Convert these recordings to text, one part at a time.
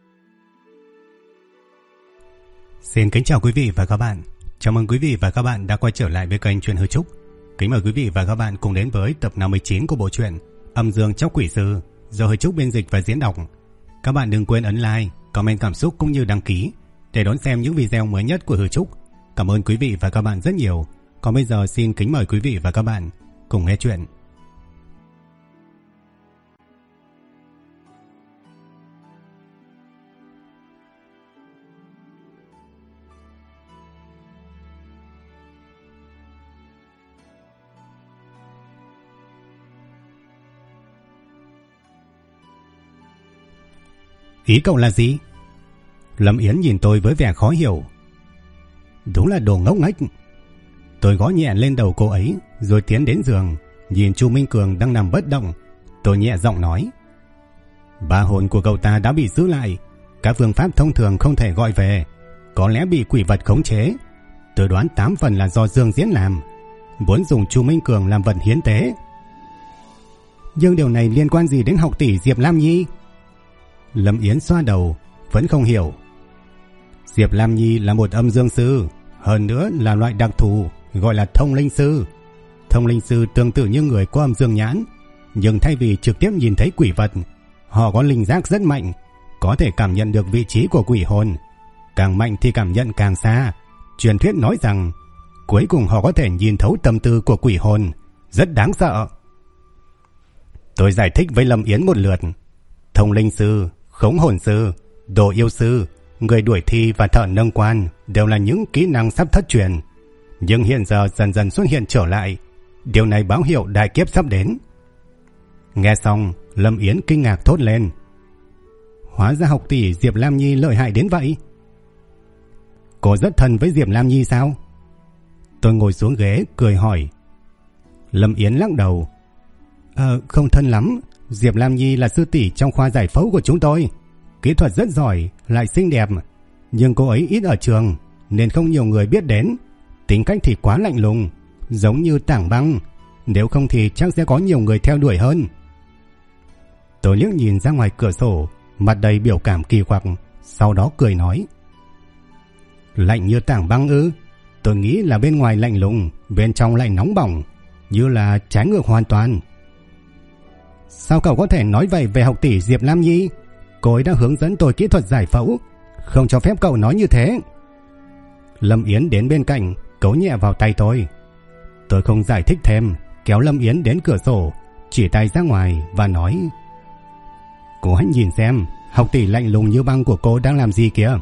Xin kính chào quý vị và các bạn. Chào mừng quý vị và các bạn đã quay trở lại với kênh Truyện Hư Trúc. Kính mời quý vị và các bạn cùng đến với tập 59 của bộ truyện Âm Dương Chóc Quỷ Sư do Hư Trúc biên dịch và diễn đọc. Các bạn đừng quên ấn like, comment cảm xúc cũng như đăng ký để đón xem những video mới nhất của Hư Trúc. Cảm ơn quý vị và các bạn rất nhiều. Còn bây giờ xin kính mời quý vị và các bạn cùng nghe chuyện. Ý cậu là gì? Lâm Yến nhìn tôi với vẻ khó hiểu. Đúng là đồ ngốc nghếch. Tôi gõ nhẹ lên đầu cô ấy rồi tiến đến giường, nhìn Chu Minh Cường đang nằm bất động. Tôi nhẹ giọng nói: Ba hồn của cậu ta đã bị giữ lại, các phương pháp thông thường không thể gọi về, có lẽ bị quỷ vật khống chế. Tôi đoán 8 phần là do Dương Diễn làm, muốn dùng Chu Minh Cường làm vật hiến tế. Nhưng điều này liên quan gì đến học tỷ Diệp Lam Nhi? Lâm Yến xoa đầu, vẫn không hiểu. Diệp Lam Nhi là một âm dương sư, hơn nữa là loại đặc thù gọi là thông linh sư. Thông linh sư tương tự như người có âm dương nhãn, nhưng thay vì trực tiếp nhìn thấy quỷ vật, họ có linh giác rất mạnh, có thể cảm nhận được vị trí của quỷ hồn. Càng mạnh thì cảm nhận càng xa. Truyền thuyết nói rằng cuối cùng họ có thể nhìn thấu tâm tư của quỷ hồn, rất đáng sợ. Tôi giải thích với Lâm Yến một lượt. Thông linh sư, khống hồn sư, đồ yêu sư, người đuổi thi và thợ nâng quan đều là những kỹ năng sắp thất truyền, nhưng hiện giờ dần dần xuất hiện trở lại. Điều này báo hiệu đại kiếp sắp đến. Nghe xong, Lâm Yến kinh ngạc thốt lên: Hóa ra học tỷ Diệp Lam Nhi lợi hại đến vậy. Cô rất thân với Diệp Lam Nhi sao? Tôi ngồi xuống ghế cười hỏi. Lâm Yến lắc đầu: Không thân lắm. Diệp Lam Nhi là sư tỷ trong khoa giải phẫu của chúng tôi, kỹ thuật rất giỏi, lại xinh đẹp, nhưng cô ấy ít ở trường nên không nhiều người biết đến. Tính cách thì quá lạnh lùng, giống như tảng băng, nếu không thì chắc sẽ có nhiều người theo đuổi hơn. Tôi liếc nhìn ra ngoài cửa sổ, mặt đầy biểu cảm kỳ quặc, sau đó cười nói: Lạnh như tảng băng ư? Tôi nghĩ là bên ngoài lạnh lùng, bên trong lại nóng bỏng, như là trái ngược hoàn toàn. Sao cậu có thể nói vậy về học tỷ Diệp Lam Nhi? Cô ấy đã hướng dẫn tôi kỹ thuật giải phẫu, không cho phép cậu nói như thế. Lâm Yến đến bên cạnh, cấu nhẹ vào tay tôi. Tôi không giải thích thêm, kéo Lâm Yến đến cửa sổ, chỉ tay ra ngoài và nói: Cô hãy nhìn xem, học tỷ lạnh lùng như băng của cô đang làm gì kìa.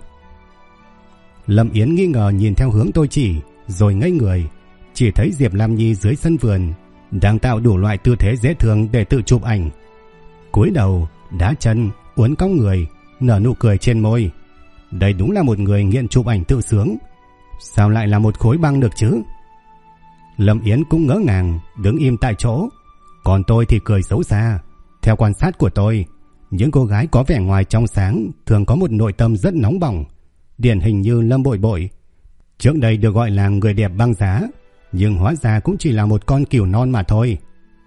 Lâm Yến nghi ngờ nhìn theo hướng tôi chỉ, rồi ngây người, chỉ thấy Diệp Lam Nhi dưới sân vườn đang tạo đủ loại tư thế dễ thương để tự chụp ảnh. Cúi đầu, đá chân, uốn cong người, nở nụ cười trên môi. Đây đúng là một người nghiện chụp ảnh tự sướng. Sao lại là một khối băng được chứ? Lâm Yến cũng ngỡ ngàng, đứng im tại chỗ. Còn tôi thì cười xấu xa. Theo quan sát của tôi, những cô gái có vẻ ngoài trong sáng thường có một nội tâm rất nóng bỏng, điển hình như Lâm Bội Bội. Trước đây được gọi là người đẹp băng giá, nhưng hóa ra cũng chỉ là một con cừu non mà thôi.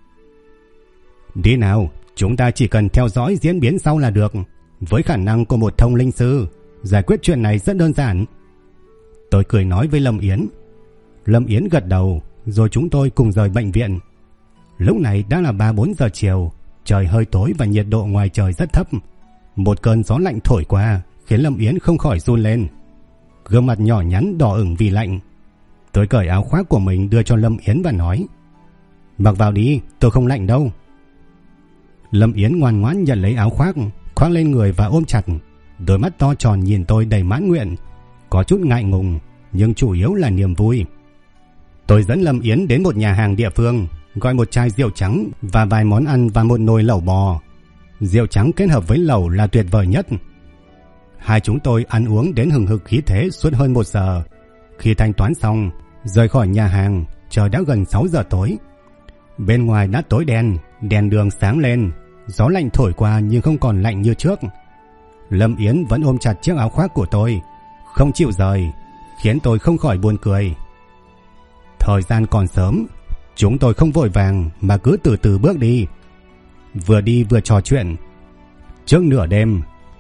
Đi nào, chúng ta chỉ cần theo dõi diễn biến sau là được. Với khả năng của một thông linh sư, giải quyết chuyện này rất đơn giản. Tôi cười nói với Lâm Yến. Lâm Yến gật đầu, rồi chúng tôi cùng rời bệnh viện. Lúc này đã là 3-4 giờ chiều, trời hơi tối và nhiệt độ ngoài trời rất thấp. Một cơn gió lạnh thổi qua khiến Lâm Yến không khỏi run lên, gương mặt nhỏ nhắn đỏ ửng vì lạnh. Tôi cởi áo khoác của mình đưa cho Lâm Yến và nói: Mặc vào đi, tôi không lạnh đâu. Lâm Yến ngoan ngoãn nhận lấy áo khoác, khoác lên người và ôm chặt. Đôi mắt to tròn nhìn tôi đầy mãn nguyện, có chút ngại ngùng, nhưng chủ yếu là niềm vui. Tôi dẫn Lâm Yến đến một nhà hàng địa phương, gọi một chai rượu trắng và vài món ăn và một nồi lẩu bò. Rượu trắng kết hợp với lẩu là tuyệt vời nhất. Hai chúng tôi ăn uống đến hừng hực khí thế suốt hơn 1 giờ. Khi thanh toán xong, rời khỏi nhà hàng, trời đã gần 6 giờ tối. Bên ngoài đã tối đen, đèn đường sáng lên, gió lạnh thổi qua nhưng không còn lạnh như trước. Lâm Yến vẫn ôm chặt chiếc áo khoác của tôi, không chịu rời, khiến tôi không khỏi buồn cười. Thời gian còn sớm, chúng tôi không vội vàng mà cứ từ từ bước đi. Vừa đi vừa trò chuyện. Trước nửa đêm,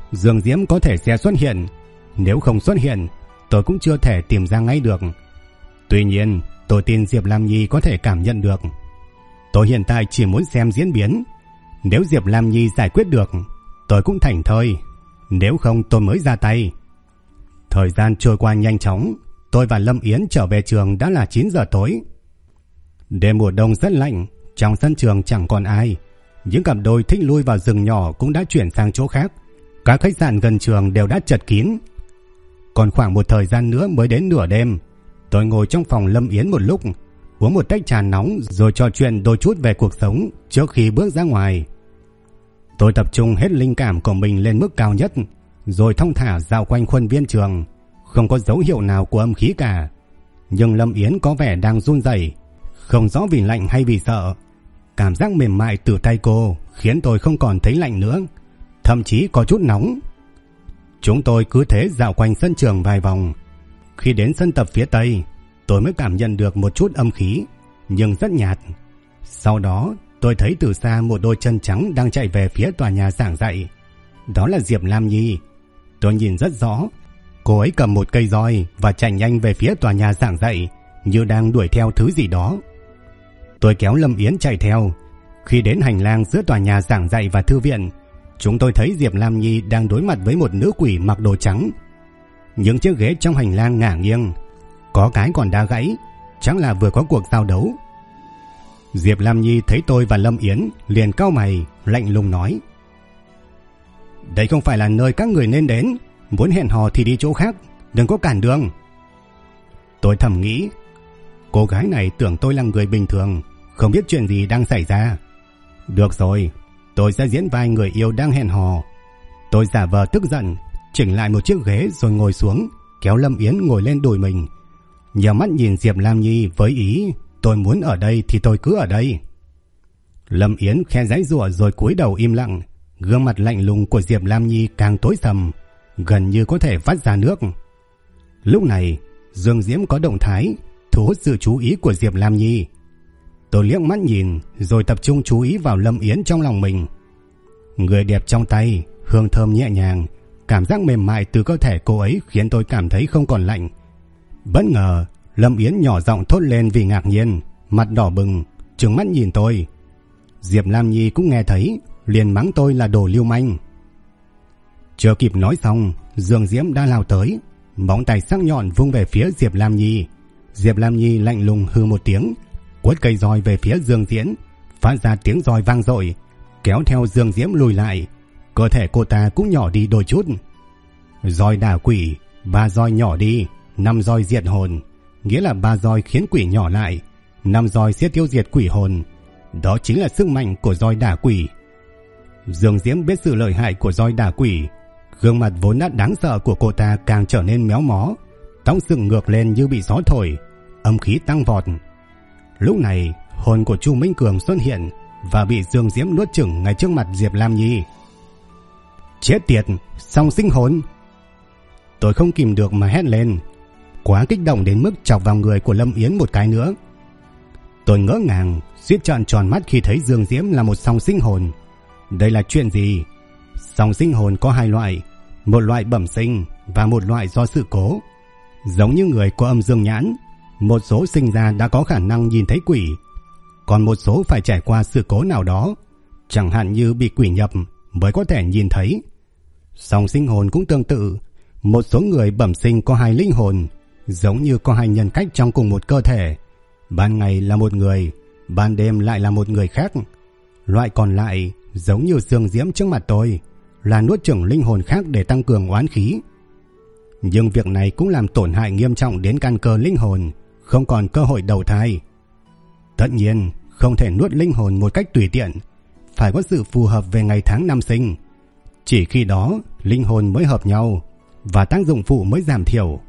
Dương Diễm có thể sẽ xuất hiện. Nếu không xuất hiện, tôi cũng chưa thể tìm ra ngay được. Tuy nhiên, tôi tin Diệp Lam Nhi có thể cảm nhận được. Tôi hiện tại chỉ muốn xem diễn biến. Nếu Diệp Lam Nhi giải quyết được, tôi cũng thảnh thơi. Nếu không tôi mới ra tay. Thời gian trôi qua nhanh chóng. Tôi và Lâm Yến trở về trường đã là 9 giờ tối. Đêm mùa đông rất lạnh. Trong sân trường chẳng còn ai. Những cặp đôi thích lui vào rừng nhỏ cũng đã chuyển sang chỗ khác. Các khách sạn gần trường đều đã chật kín. Còn khoảng một thời gian nữa mới đến nửa đêm. Tôi ngồi trong phòng Lâm Yến một lúc, uống một tách trà nóng rồi trò chuyện đôi chút về cuộc sống trước khi bước ra ngoài. Tôi tập trung hết linh cảm của mình lên mức cao nhất, rồi thong thả dạo quanh khuôn viên trường. Không có dấu hiệu nào của âm khí cả. Nhưng Lâm Yến có vẻ đang run rẩy, không rõ vì lạnh hay vì sợ. Cảm giác mềm mại từ tay cô khiến tôi không còn thấy lạnh nữa, thậm chí có chút nóng. Chúng tôi cứ thế dạo quanh sân trường vài vòng. Khi đến sân tập phía tây, tôi mới cảm nhận được một chút âm khí, nhưng rất nhạt. Sau đó, tôi thấy từ xa một đôi chân trắng đang chạy về phía tòa nhà giảng dạy. Đó là Diệp Lam Nhi. Tôi nhìn rất rõ, cô ấy cầm một cây roi và chạy nhanh về phía tòa nhà giảng dạy, như đang đuổi theo thứ gì đó. Tôi kéo Lâm Yến chạy theo. Khi đến hành lang giữa tòa nhà giảng dạy và thư viện, chúng tôi thấy Diệp Lam Nhi đang đối mặt với một nữ quỷ mặc đồ trắng. Những chiếc ghế trong hành lang ngả nghiêng, có cái còn đá gãy, chắc là vừa có cuộc giao đấu. Diệp Lam Nhi thấy tôi và Lâm Yến liền cau mày, lạnh lùng nói: đây không phải là nơi các người nên đến. Muốn hẹn hò thì đi chỗ khác, đừng có cản đường. Tôi thầm nghĩ, cô gái này tưởng tôi là người bình thường, không biết chuyện gì đang xảy ra. Được rồi, tôi sẽ diễn vai người yêu đang hẹn hò. Tôi giả vờ tức giận, chỉnh lại một chiếc ghế rồi ngồi xuống, kéo Lâm Yến ngồi lên đùi mình. Nhờ mắt nhìn Diệp Lam Nhi với ý tôi muốn ở đây thì tôi cứ ở đây. Lâm Yến khe giãy giụa rồi cúi đầu im lặng. Gương mặt lạnh lùng của Diệp Lam Nhi càng tối sầm, gần như có thể vắt ra nước. Lúc này Dương Diễm có động thái thu hút sự chú ý của Diệp Lam Nhi. Tôi liếc mắt nhìn rồi tập trung chú ý vào Lâm Yến trong lòng mình. Người đẹp trong tay, hương thơm nhẹ nhàng, cảm giác mềm mại từ cơ thể cô ấy khiến tôi cảm thấy không còn lạnh. Bất ngờ Lâm Yến nhỏ giọng thốt lên vì ngạc nhiên, mặt đỏ bừng, trừng mắt nhìn tôi. Diệp Lam Nhi cũng nghe thấy, liền mắng tôi là đồ lưu manh. Chưa kịp nói xong, Dương Diễm đã lao tới, móng tay sắc nhọn vung về phía Diệp Lam Nhi. Diệp Lam Nhi lạnh lùng hừ một tiếng, quất cây roi về phía Dương Diễm, phát ra tiếng roi vang dội, kéo theo Dương Diễm lùi lại. Cơ thể cô ta cũng nhỏ đi đôi chút. Roi đả quỷ, 3 roi nhỏ đi, 5 roi diệt hồn, nghĩa là 3 roi khiến quỷ nhỏ lại, 5 roi sẽ tiêu diệt quỷ hồn. Đó chính là sức mạnh của roi đả quỷ. Dương Diễm biết sự lợi hại của roi đả quỷ. Gương mặt vốn đã đáng sợ của cô ta càng trở nên méo mó, tóc dựng ngược lên như bị gió thổi, âm khí tăng vọt. Lúc này hồn của Chu Minh Cường xuất hiện và bị Dương Diễm nuốt chửng ngay trước mặt Diệp Lam Nhi. Chết tiệt, song sinh hồn! Tôi không kìm được mà hét lên, quá kích động đến mức chọc vào người của Lâm Yến một cái nữa. Tôi ngỡ ngàng, suýt trợn tròn mắt khi thấy Dương Diễm là một song sinh hồn. Đây là chuyện gì? Song sinh hồn có 2 loại, một loại bẩm sinh và một loại do sự cố. Giống như người có âm dương nhãn, một số sinh ra đã có khả năng nhìn thấy quỷ, còn một số phải trải qua sự cố nào đó, chẳng hạn như bị quỷ nhập mới có thể nhìn thấy. Song sinh hồn cũng tương tự, một số người bẩm sinh có 2 linh hồn, giống như có 2 nhân cách trong cùng một cơ thể. Ban ngày là một người, ban đêm lại là một người khác. Loại còn lại, giống như Dương Diễm trước mặt tôi, là nuốt chửng linh hồn khác để tăng cường oán khí. Nhưng việc này cũng làm tổn hại nghiêm trọng đến căn cơ linh hồn, không còn cơ hội đầu thai. Tất nhiên, không thể nuốt linh hồn một cách tùy tiện, phải có sự phù hợp về ngày tháng năm sinh. Chỉ khi đó, linh hồn mới hợp nhau và tác dụng phụ mới giảm thiểu.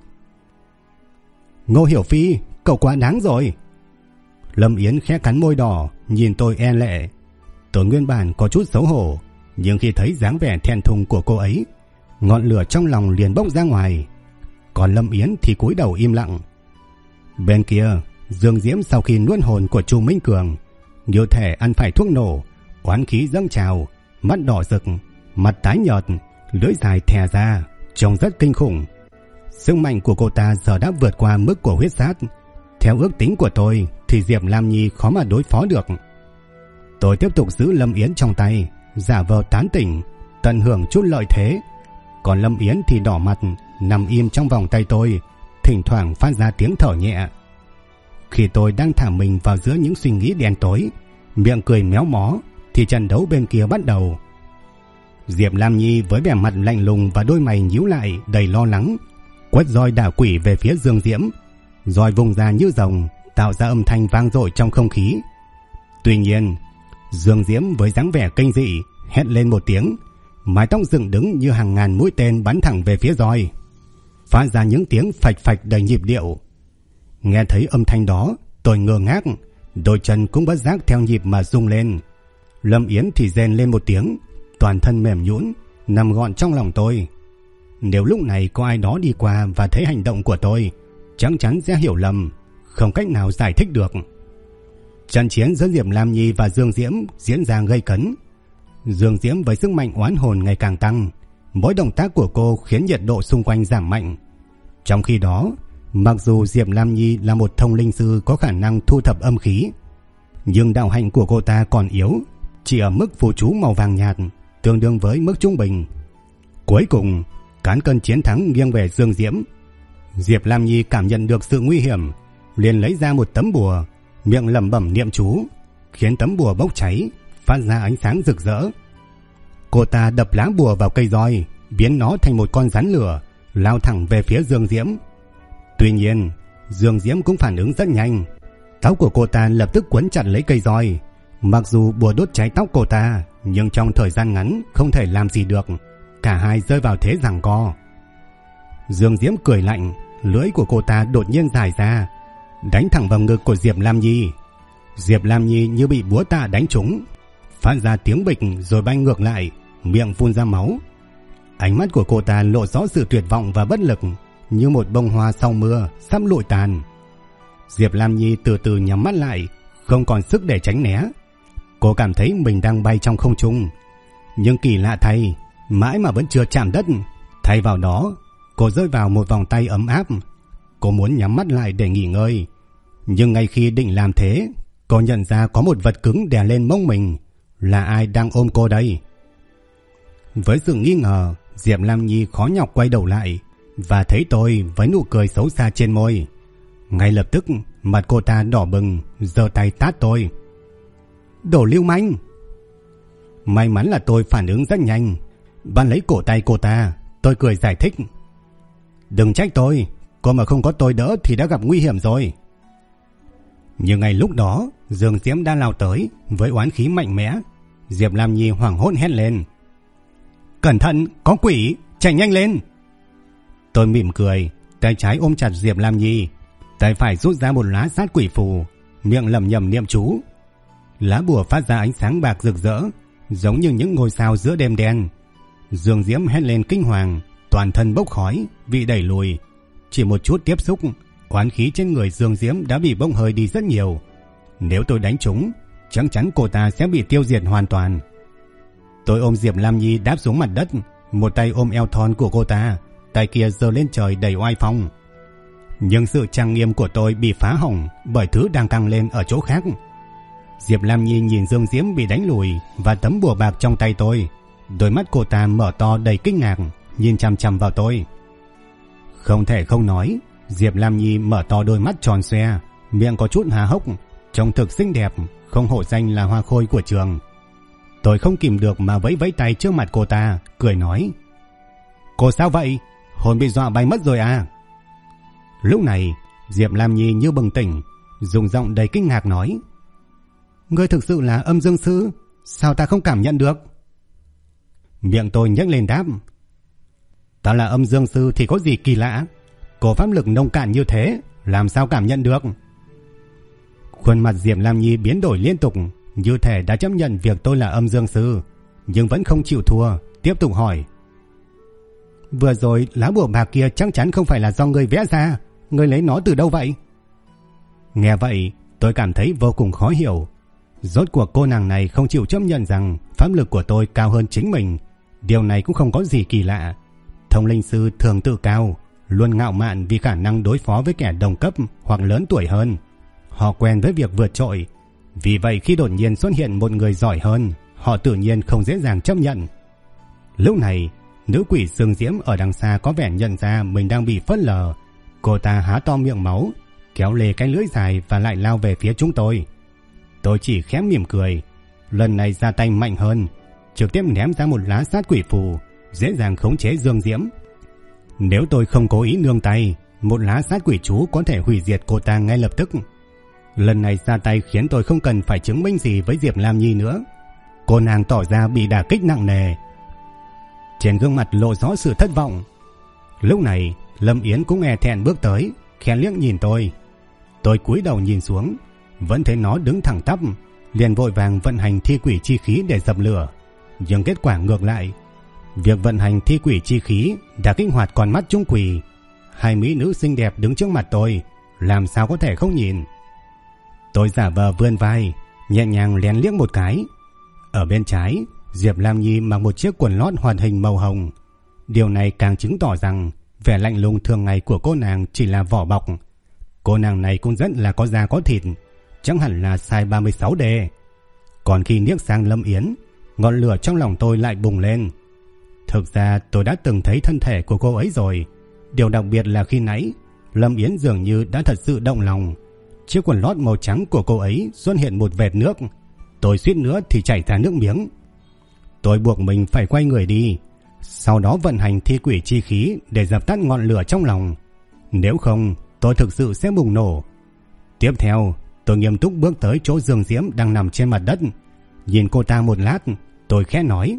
Ngô Hiểu Phi, cậu quá đáng rồi. Lâm Yến khẽ cắn môi đỏ, nhìn tôi e lệ. Tôi nguyên bản có chút xấu hổ, nhưng khi thấy dáng vẻ thẹn thùng của cô ấy, ngọn lửa trong lòng liền bốc ra ngoài. Còn Lâm Yến thì cúi đầu im lặng. Bên kia, Dương Diễm sau khi nuốt hồn của Chu Minh Cường, như thể ăn phải thuốc nổ, oán khí dâng trào, mắt đỏ rực, mặt tái nhợt, lưỡi dài thè ra, trông rất kinh khủng. Sức mạnh của cô ta giờ đã vượt qua mức của huyết sát. Theo ước tính của tôi thì Diệp Lam Nhi khó mà đối phó được. Tôi tiếp tục giữ Lâm Yến trong tay, giả vờ tán tỉnh, tận hưởng chút lợi thế. Còn Lâm Yến thì đỏ mặt, nằm im trong vòng tay tôi, thỉnh thoảng phát ra tiếng thở nhẹ. Khi tôi đang thả mình vào giữa những suy nghĩ đen tối, miệng cười méo mó, thì trận đấu bên kia bắt đầu. Diệp Lam Nhi với vẻ mặt lạnh lùng và đôi mày nhíu lại đầy lo lắng, quất roi đả quỷ về phía Dương Diễm. Roi vùng ra như rồng, tạo ra âm thanh vang dội trong không khí. Tuy nhiên, Dương Diễm với dáng vẻ kinh dị hét lên một tiếng, mái tóc dựng đứng như hàng ngàn mũi tên bắn thẳng về phía roi, phát ra những tiếng phạch phạch đầy nhịp điệu. Nghe thấy âm thanh đó, tôi ngơ ngác, đôi chân cũng bất giác theo nhịp mà rung lên. Lâm Yến thì rên lên một tiếng, toàn thân mềm nhũn, nằm gọn trong lòng tôi. Nếu lúc này có ai đó đi qua và thấy hành động của tôi, chắc chắn sẽ hiểu lầm, không cách nào giải thích được. Trận chiến giữa Diệp Lam Nhi và Dương Diễm diễn ra gay cấn. Dương Diễm với sức mạnh oán hồn ngày càng tăng, mỗi động tác của cô khiến nhiệt độ xung quanh giảm mạnh. Trong khi đó, mặc dù Diệp Lam Nhi là một thông linh sư có khả năng thu thập âm khí, nhưng đạo hạnh của cô ta còn yếu, chỉ ở mức phù chú màu vàng nhạt, tương đương với mức trung bình. Cuối cùng, cán cân chiến thắng nghiêng về Dương Diễm. Diệp Lam Nhi cảm nhận được sự nguy hiểm, liền lấy ra một tấm bùa, miệng lẩm bẩm niệm chú, khiến tấm bùa bốc cháy, phát ra ánh sáng rực rỡ. Cô ta đập lá bùa vào cây roi, biến nó thành một con rắn lửa, lao thẳng về phía Dương Diễm. Tuy nhiên, Dương Diễm cũng phản ứng rất nhanh. Tóc của cô ta lập tức quấn chặt lấy cây roi. Mặc dù bùa đốt cháy tóc cô ta, nhưng trong thời gian ngắn không thể làm gì được. Cả hai rơi vào thế giằng co. Dương Diễm cười lạnh, lưỡi của cô ta đột nhiên dài ra, đánh thẳng vào ngực của Diệp Lam Nhi. Diệp Lam Nhi như bị búa tạ đánh trúng, phát ra tiếng bịch rồi bay ngược lại, miệng phun ra máu. Ánh mắt của cô ta lộ rõ sự tuyệt vọng và bất lực, như một bông hoa sau mưa sắp lụi tàn. Diệp Lam Nhi từ từ nhắm mắt lại, không còn sức để tránh né. Cô cảm thấy mình đang bay trong không trung, nhưng kỳ lạ thay, mãi mà vẫn chưa chạm đất. Thay vào đó, cô rơi vào một vòng tay ấm áp. Cô muốn nhắm mắt lại để nghỉ ngơi, nhưng ngay khi định làm thế, cô nhận ra có một vật cứng đè lên mông mình. Là ai đang ôm cô đây? Với sự nghi ngờ, Diệp Lam Nhi khó nhọc quay đầu lại và thấy tôi với nụ cười xấu xa trên môi. Ngay lập tức, mặt cô ta đỏ bừng, giơ tay tát tôi. Đồ lưu manh! May mắn là tôi phản ứng rất nhanh, bắt lấy cổ tay cô ta. Tôi cười giải thích. Đừng trách tôi, cô mà không có tôi đỡ thì đã gặp nguy hiểm rồi. Nhưng ngay lúc đó, Dương Diễm đã lao tới với oán khí mạnh mẽ. Diệp Lam Nhi hoảng hốt hét lên. Cẩn thận, có quỷ, chạy nhanh lên! Tôi mỉm cười, tay trái ôm chặt Diệp Lam Nhi, tay phải rút ra một lá sát quỷ phù, miệng lẩm nhẩm niệm chú. Lá bùa phát ra ánh sáng bạc rực rỡ, giống như những ngôi sao giữa đêm đen. Dương Diễm hét lên kinh hoàng, toàn thân bốc khói, bị đẩy lùi. Chỉ một chút tiếp xúc, oán khí trên người Dương Diễm đã bị bốc hơi đi rất nhiều. Nếu tôi đánh trúng, chắc chắn cô ta sẽ bị tiêu diệt hoàn toàn. Tôi ôm Diệp Lam Nhi đáp xuống mặt đất, một tay ôm eo thon của cô ta, tay kia giơ lên trời đầy oai phong. Nhưng sự trang nghiêm của tôi bị phá hỏng bởi thứ đang căng lên ở chỗ khác. Diệp Lam Nhi nhìn Dương Diễm bị đánh lùi và tấm bùa bạc trong tay tôi. Đôi mắt cô ta mở to đầy kinh ngạc, nhìn chằm chằm vào tôi. Không thể không nói, Diệp Lam Nhi mở to đôi mắt tròn xoe, miệng có chút há hốc, trông thực xinh đẹp, không hổ danh là hoa khôi của trường. Tôi không kìm được mà vẫy vẫy tay trước mặt cô ta, cười nói. Cô sao vậy? Hồn bị dọa bay mất rồi à? Lúc này, Diệp Lam Nhi như bừng tỉnh, dùng giọng đầy kinh ngạc nói. Ngươi thực sự là âm dương sư? Sao ta không cảm nhận được? Miệng tôi nhếch lên đáp. Ta là âm dương sư thì có gì kỳ lạ? Cô pháp lực nông cạn như thế, làm sao cảm nhận được? Khuôn mặt Diệp Lam Nhi biến đổi liên tục, như thể đã chấp nhận việc tôi là âm dương sư, nhưng vẫn không chịu thua, tiếp tục hỏi. Vừa rồi lá bùa bạc kia chắc chắn không phải là do ngươi vẽ ra, ngươi lấy nó từ đâu vậy? Nghe vậy, tôi cảm thấy vô cùng khó hiểu. Rốt cuộc cô nàng này không chịu chấp nhận rằng pháp lực của tôi cao hơn chính mình, Điều này cũng không có gì kỳ lạ. Thông linh sư thường tự cao, luôn ngạo mạn vì khả năng đối phó với kẻ đồng cấp hoặc lớn tuổi hơn. Họ quen với việc vượt trội, vì vậy khi đột nhiên xuất hiện một người giỏi hơn, họ tự nhiên không dễ dàng chấp nhận. Lúc này, nữ quỷ Sương Diễm ở đằng xa có vẻ nhận ra mình đang bị phớt lờ. Cô ta há to miệng máu, kéo lê cái lưỡi dài và lại lao về phía chúng tôi. Tôi chỉ khẽ mỉm cười, lần này ra tay mạnh hơn, trực tiếp ném ra một lá sát quỷ phù, dễ dàng khống chế Dương Diễm. Nếu tôi không cố ý nương tay, một lá sát quỷ chú có thể hủy diệt cô ta ngay lập tức. Lần này ra tay khiến tôi không cần phải chứng minh gì với Diệp Lam Nhi nữa. Cô nàng tỏ ra bị đả kích nặng nề, trên gương mặt lộ rõ sự thất vọng. Lúc này Lâm Yến cũng e thẹn bước tới, khẽ liếc nhìn tôi. Tôi cúi đầu nhìn xuống, vẫn thấy nó đứng thẳng tắp, liền vội vàng vận hành thi quỷ chi khí để dập lửa. Nhưng kết quả ngược lại, việc vận hành thi quỷ chi khí đã kích hoạt con mắt chúng quỷ. Hai mỹ nữ xinh đẹp đứng trước mặt tôi, làm sao có thể không nhìn. Tôi giả vờ vươn vai, nhẹ nhàng lén liếc một cái. Ở bên trái, Diệp Lam Nhi mặc một chiếc quần lót hoàn hình màu hồng. Điều này càng chứng tỏ rằng vẻ lạnh lùng thường ngày của cô nàng chỉ là vỏ bọc. Cô nàng này cũng rất là có da có thịt, chẳng hẳn là size 36D. Còn khi liếc sang Lâm Yến, ngọn lửa trong lòng tôi lại bùng lên. Thực ra tôi đã từng thấy thân thể của cô ấy rồi. Điều đặc biệt là khi nãy, Lâm Yến dường như đã thật sự động lòng. Chiếc quần lót màu trắng của cô ấy xuất hiện một vệt nước. Tôi suýt nữa thì chảy ra nước miếng. Tôi buộc mình phải quay người đi, sau đó vận hành thi quỷ chi khí để dập tắt ngọn lửa trong lòng. Nếu không, tôi thực sự sẽ bùng nổ. Tiếp theo, tôi nghiêm túc bước tới chỗ Dương Diễm đang nằm trên mặt đất. Nhìn cô ta một lát, tôi khẽ nói: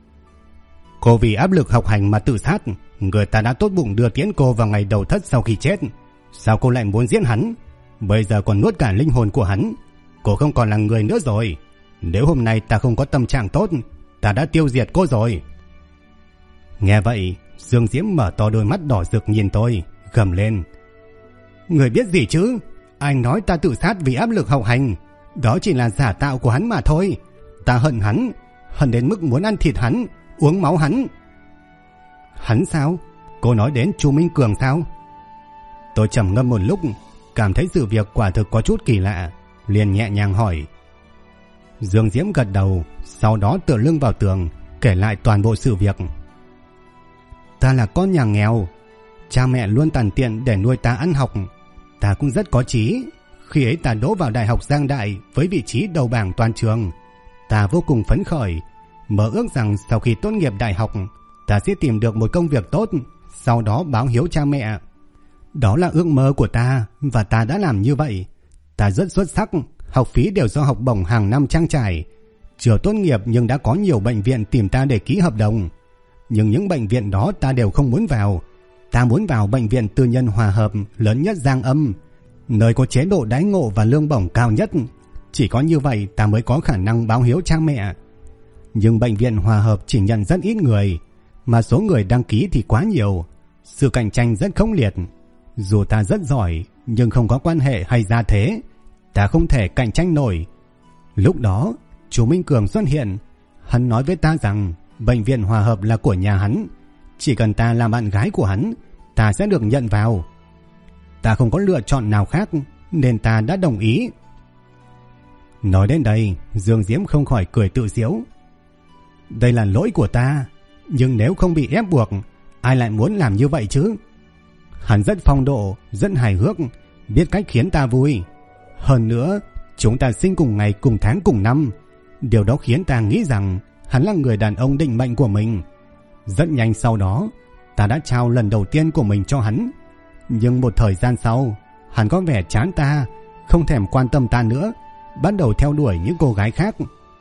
Cô vì áp lực học hành mà tự sát. Người ta đã tốt bụng đưa tiễn cô vào ngày đầu thất sau khi chết. Sao cô lại muốn giết hắn? Bây giờ còn nuốt cả linh hồn của hắn. Cô không còn là người nữa rồi. Nếu hôm nay ta không có tâm trạng tốt, ta đã tiêu diệt cô rồi. Nghe vậy, Dương Diễm mở to đôi mắt đỏ rực nhìn tôi, gầm lên: Người biết gì chứ? Anh nói ta tự sát vì áp lực học hành, đó chỉ là giả tạo của hắn mà thôi. Ta hận hắn, hận đến mức muốn ăn thịt hắn, uống máu hắn. Hắn sao? Cô nói đến Chu Minh Cường sao? Tôi trầm ngâm một lúc, cảm thấy sự việc quả thực có chút kỳ lạ, liền nhẹ nhàng hỏi. Dương Diễm gật đầu, sau đó tựa lưng vào tường, kể lại toàn bộ sự việc. Ta là con nhà nghèo, cha mẹ luôn tàn tiện để nuôi ta ăn học. Ta cũng rất có chí. Khi ấy ta đỗ vào Đại học Giang Đại với vị trí đầu bảng toàn trường. Ta vô cùng phấn khởi, mơ ước rằng sau khi tốt nghiệp đại học, ta sẽ tìm được một công việc tốt, sau đó báo hiếu cha mẹ. Đó là ước mơ của ta, và ta đã làm như vậy. Ta rất xuất sắc, học phí đều do học bổng hàng năm trang trải. Chưa tốt nghiệp nhưng đã có nhiều bệnh viện tìm ta để ký hợp đồng. Nhưng những bệnh viện đó ta đều không muốn vào. Ta muốn vào bệnh viện tư nhân Hòa Hợp lớn nhất Giang Âm, nơi có chế độ đãi ngộ và lương bổng cao nhất. Chỉ có như vậy ta mới có khả năng báo hiếu cha mẹ. Nhưng bệnh viện Hòa Hợp chỉ nhận rất ít người, mà số người đăng ký thì quá nhiều. Sự cạnh tranh rất khốc liệt. Dù ta rất giỏi, nhưng không có quan hệ hay gia thế, ta không thể cạnh tranh nổi. Lúc đó, chú Minh Cường xuất hiện. Hắn nói với ta rằng bệnh viện Hòa Hợp là của nhà hắn. Chỉ cần ta là bạn gái của hắn, ta sẽ được nhận vào. Ta không có lựa chọn nào khác, nên ta đã đồng ý. Nói đến đây, Dương Diễm không khỏi cười tự giễu. Đây là lỗi của ta, nhưng nếu không bị ép buộc, ai lại muốn làm như vậy chứ? Hắn rất phong độ, rất hài hước, biết cách khiến ta vui. Hơn nữa, chúng ta sinh cùng ngày cùng tháng cùng năm. Điều đó khiến ta nghĩ rằng hắn là người đàn ông định mệnh của mình. Rất nhanh sau đó, ta đã trao lần đầu tiên của mình cho hắn. Nhưng một thời gian sau, hắn có vẻ chán ta, không thèm quan tâm ta nữa, bắt đầu theo đuổi những cô gái khác.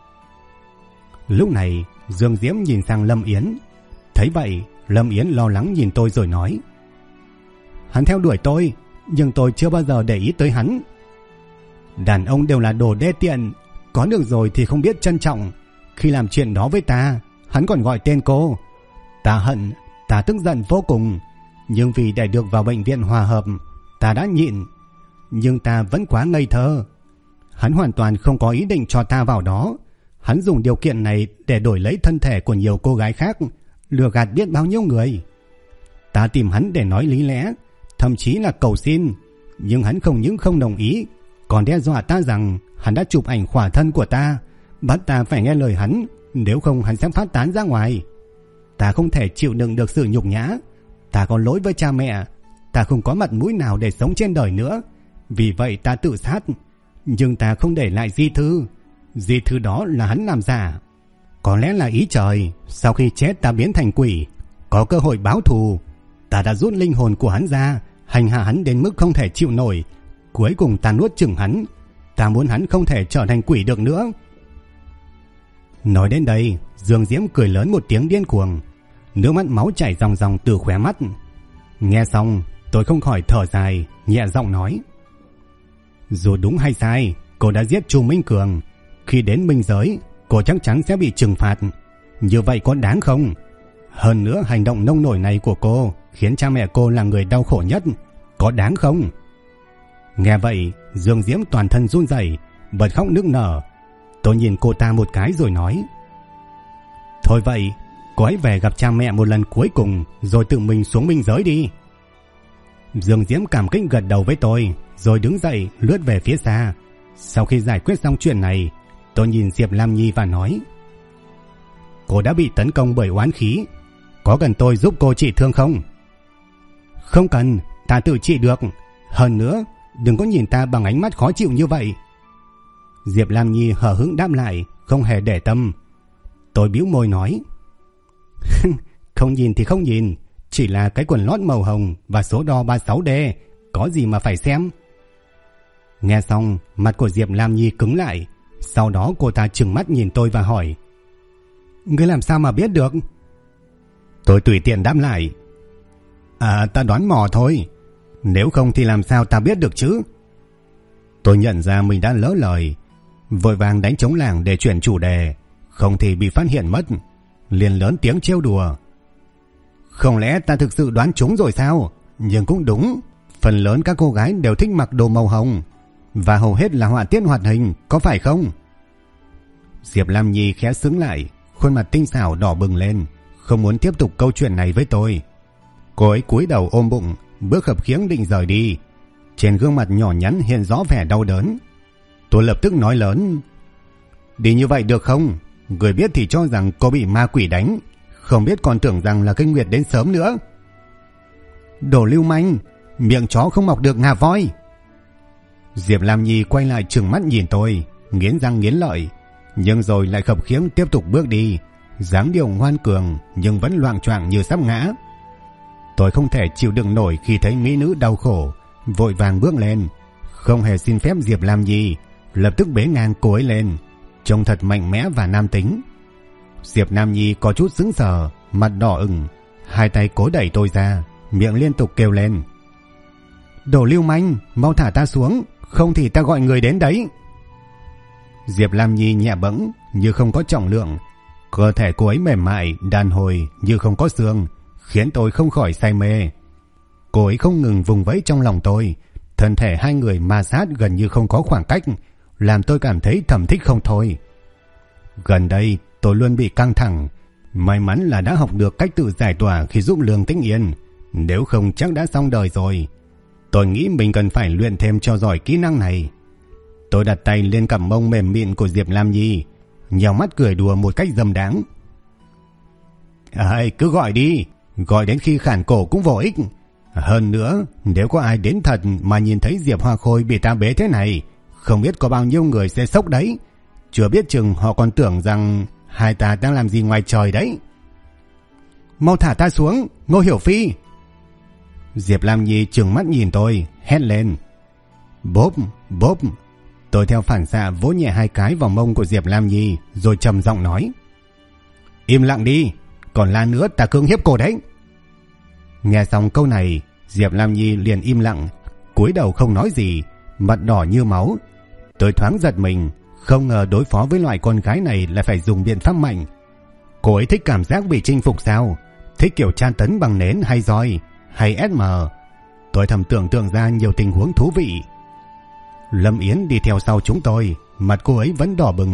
Lúc này, Dương Diễm nhìn sang Lâm Yến. Thấy vậy, Lâm Yến lo lắng nhìn tôi rồi nói: Hắn theo đuổi tôi, nhưng tôi chưa bao giờ để ý tới hắn. Đàn ông đều là đồ đê tiện, có được rồi thì không biết trân trọng. Khi làm chuyện đó với ta, hắn còn gọi tên cô. Ta hận, ta tức giận vô cùng. Nhưng vì để được vào bệnh viện Hòa Hợp, ta đã nhịn. Nhưng ta vẫn quá ngây thơ. Hắn hoàn toàn không có ý định cho ta vào đó. Hắn dùng điều kiện này để đổi lấy thân thể của nhiều cô gái khác, lừa gạt biết bao nhiêu người. Ta tìm hắn để nói lý lẽ, thậm chí là cầu xin, nhưng hắn không những không đồng ý, còn đe dọa ta rằng hắn đã chụp ảnh khỏa thân của ta, bắt ta phải nghe lời hắn, nếu không hắn sẽ phát tán ra ngoài. Ta không thể chịu đựng được sự nhục nhã. Ta có lỗi với cha mẹ. Ta không có mặt mũi nào để sống trên đời nữa. Vì vậy ta tự sát. Nhưng ta không để lại di thư. Di thư đó là hắn làm giả. Có lẽ là ý trời. Sau khi chết ta biến thành quỷ, có cơ hội báo thù. Ta đã rút linh hồn của hắn ra, hành hạ hắn đến mức không thể chịu nổi. Cuối cùng ta nuốt chửng hắn. Ta muốn hắn không thể trở thành quỷ được nữa. Nói đến đây, Dương Diễm cười lớn một tiếng điên cuồng, nước mắt máu chảy ròng ròng từ khóe mắt. Nghe xong, tôi không khỏi thở dài, nhẹ giọng nói: dù đúng hay sai, cô đã giết Chu Minh Cường. Khi đến minh giới, cô chắc chắn sẽ bị trừng phạt. Như vậy có đáng không? Hơn nữa, hành động nông nổi này của cô khiến cha mẹ cô là người đau khổ nhất. Có đáng không? Nghe vậy, Dương Diễm toàn thân run rẩy, bật khóc nức nở. Tôi nhìn cô ta một cái rồi nói: thôi vậy, cô ấy về gặp cha mẹ một lần cuối cùng, rồi tự mình xuống minh giới đi. Dương Diễm cảm kích gật đầu với tôi, rồi đứng dậy lướt về phía xa. Sau khi giải quyết xong chuyện này, tôi nhìn Diệp Lam Nhi và nói: cô đã bị tấn công bởi oán khí, có cần tôi giúp cô trị thương không? Không cần, ta tự trị được. Hơn nữa, đừng có nhìn ta bằng ánh mắt khó chịu như vậy. Diệp Lam Nhi hờ hững đáp lại, không hề để tâm. Tôi bĩu môi nói: không nhìn thì không nhìn, chỉ là cái quần lót màu hồng và số đo 36D, có gì mà phải xem. Nghe xong, mặt của Diệp Lam Nhi cứng lại. Sau đó cô ta trừng mắt nhìn tôi và hỏi: ngươi làm sao mà biết được? Tôi tùy tiện đáp lại: ta đoán mò thôi, nếu không thì làm sao ta biết được chứ? Tôi nhận ra mình đã lỡ lời, vội vàng đánh trống lảng để chuyển chủ đề, không thì bị phát hiện mất. Liền lớn tiếng trêu đùa: không lẽ ta thực sự đoán trúng rồi sao? Nhưng cũng đúng, phần lớn các cô gái đều thích mặc đồ màu hồng, và hầu hết là họa tiết hoạt hình, có phải không? Diệp Lam Nhi khẽ sững lại, khuôn mặt tinh xảo đỏ bừng lên, không muốn tiếp tục câu chuyện này với tôi. Cô ấy cúi đầu ôm bụng, bước khập khiễng định rời đi. Trên gương mặt nhỏ nhắn hiện rõ vẻ đau đớn. Tôi lập tức nói lớn: đi như vậy được không? Người biết thì cho rằng cô bị ma quỷ đánh, không biết còn tưởng rằng là Kinh Nguyệt đến sớm nữa. Đồ lưu manh, miệng chó không mọc được ngà voi. Diệp Lam Nhi quay lại trừng mắt nhìn tôi, nghiến răng nghiến lợi, nhưng rồi lại khập khiễng tiếp tục bước đi, dáng điệu ngoan cường nhưng vẫn loạng choạng như sắp ngã. Tôi không thể chịu đựng nổi khi thấy mỹ nữ đau khổ, vội vàng bước lên, không hề xin phép Diệp Lam Nhi, lập tức bế ngang cô ấy lên, trông thật mạnh mẽ và nam tính. Diệp Lam Nhi có chút sững sờ, mặt đỏ ửng, hai tay cố đẩy tôi ra, miệng liên tục kêu lên: đồ lưu manh, mau thả ta xuống, không thì ta gọi người đến đấy. Diệp Lam Nhi nhẹ bẫng như không có trọng lượng, cơ thể cô ấy mềm mại đàn hồi như không có xương, khiến tôi không khỏi say mê. Cô ấy không ngừng vùng vẫy trong lòng tôi, thân thể hai người ma sát gần như không có khoảng cách, làm tôi cảm thấy thầm thích không thôi. Gần đây tôi luôn bị căng thẳng, may mắn là đã học được cách tự giải tỏa khi giúp Lương Tĩnh Yên, nếu không chắc đã xong đời rồi. Tôi nghĩ mình cần phải luyện thêm cho giỏi kỹ năng này. Tôi đặt tay lên cặp mông mềm mịn của Diệp Lam Nhi, nhào mắt cười đùa một cách dâm đáng: cứ gọi đi, gọi đến khi khản cổ cũng vô ích. Hơn nữa, nếu có ai đến thật mà nhìn thấy Diệp Hoa Khôi bị ta bế thế này, không biết có bao nhiêu người sẽ sốc đấy. Chưa biết chừng họ còn tưởng rằng hai ta đang làm gì ngoài trời đấy. Mau thả ta xuống, Ngô Hiểu Phi. Diệp Lam Nhi trừng mắt nhìn tôi, hét lên: bốp, bốp. Tôi theo phản xạ vỗ nhẹ hai cái vào mông của Diệp Lam Nhi, rồi trầm giọng nói: im lặng đi, còn la nữa ta cưỡng hiếp cô đấy. Nghe xong câu này, Diệp Lam Nhi liền im lặng, cúi đầu không nói gì, mặt đỏ như máu. Tôi thoáng giật mình, không ngờ đối phó với loại con gái này lại phải dùng biện pháp mạnh. Cô ấy thích cảm giác bị chinh phục sao? Thích kiểu tra tấn bằng nến hay roi hay SM? Tôi thầm tưởng tượng ra nhiều tình huống thú vị. Lâm Yến đi theo sau chúng tôi, mặt cô ấy vẫn đỏ bừng,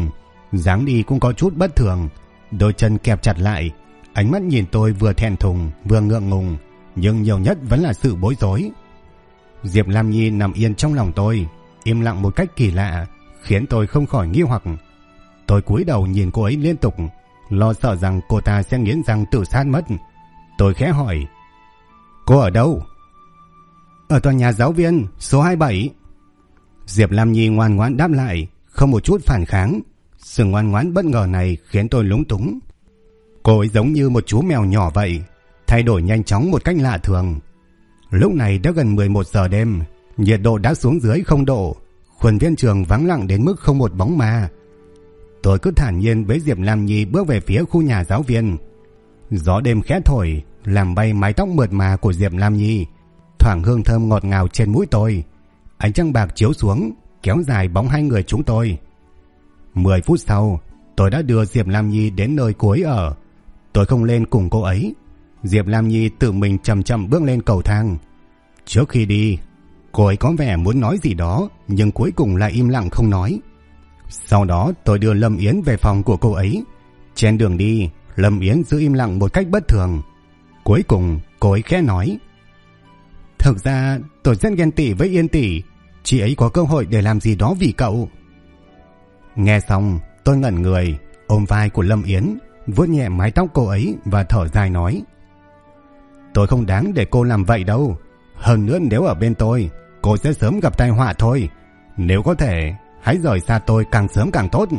dáng đi cũng có chút bất thường, đôi chân kẹp chặt lại, ánh mắt nhìn tôi vừa thẹn thùng vừa ngượng ngùng, nhưng nhiều nhất vẫn là sự bối rối. Diệp Lam Nhi nằm yên trong lòng tôi, im lặng một cách kỳ lạ, khiến tôi không khỏi nghi hoặc. Tôi cúi đầu nhìn cô ấy liên tục, lo sợ rằng cô ta sẽ nghiến răng tự sát mất. Tôi khẽ hỏi: "Cô ở đâu?" "Ở tòa nhà giáo viên số 27." Diệp Lam Nhi ngoan ngoãn đáp lại, không một chút phản kháng. Sự ngoan ngoãn bất ngờ này khiến tôi lúng túng. Cô ấy giống như một chú mèo nhỏ vậy, thay đổi nhanh chóng một cách lạ thường. Lúc này đã gần 11 giờ đêm, nhiệt độ đã xuống dưới 0 độ, khuôn viên trường vắng lặng đến mức không một bóng ma. Tôi cứ thản nhiên với Diệp Lam Nhi bước về phía khu nhà giáo viên. Gió đêm khẽ thổi, làm bay mái tóc mượt mà của Diệp Lam Nhi, thoảng hương thơm ngọt ngào trên mũi tôi. Ánh trăng bạc chiếu xuống, kéo dài bóng hai người chúng tôi. 10 phút sau, tôi đã đưa Diệp Lam Nhi đến nơi cô ấy ở. Tôi không lên cùng cô ấy. Diệp Lam Nhi tự mình chậm chậm bước lên cầu thang. Trước khi đi, cô ấy có vẻ muốn nói gì đó, nhưng cuối cùng lại im lặng không nói. Sau đó tôi đưa Lâm Yến về phòng của cô ấy. Trên đường đi, Lâm Yến giữ im lặng một cách bất thường. Cuối cùng cô ấy khẽ nói: "Thực ra tôi rất ghen tị với Yên tỷ, chị ấy có cơ hội để làm gì đó vì cậu." Nghe xong, tôi ngẩn người, ôm vai của Lâm Yến, vuốt nhẹ mái tóc cô ấy và thở dài nói: "Tôi không đáng để cô làm vậy đâu. Hơn nữa nếu ở bên tôi, cô sẽ sớm gặp tai họa thôi. Nếu có thể, hãy rời xa tôi càng sớm càng tốt."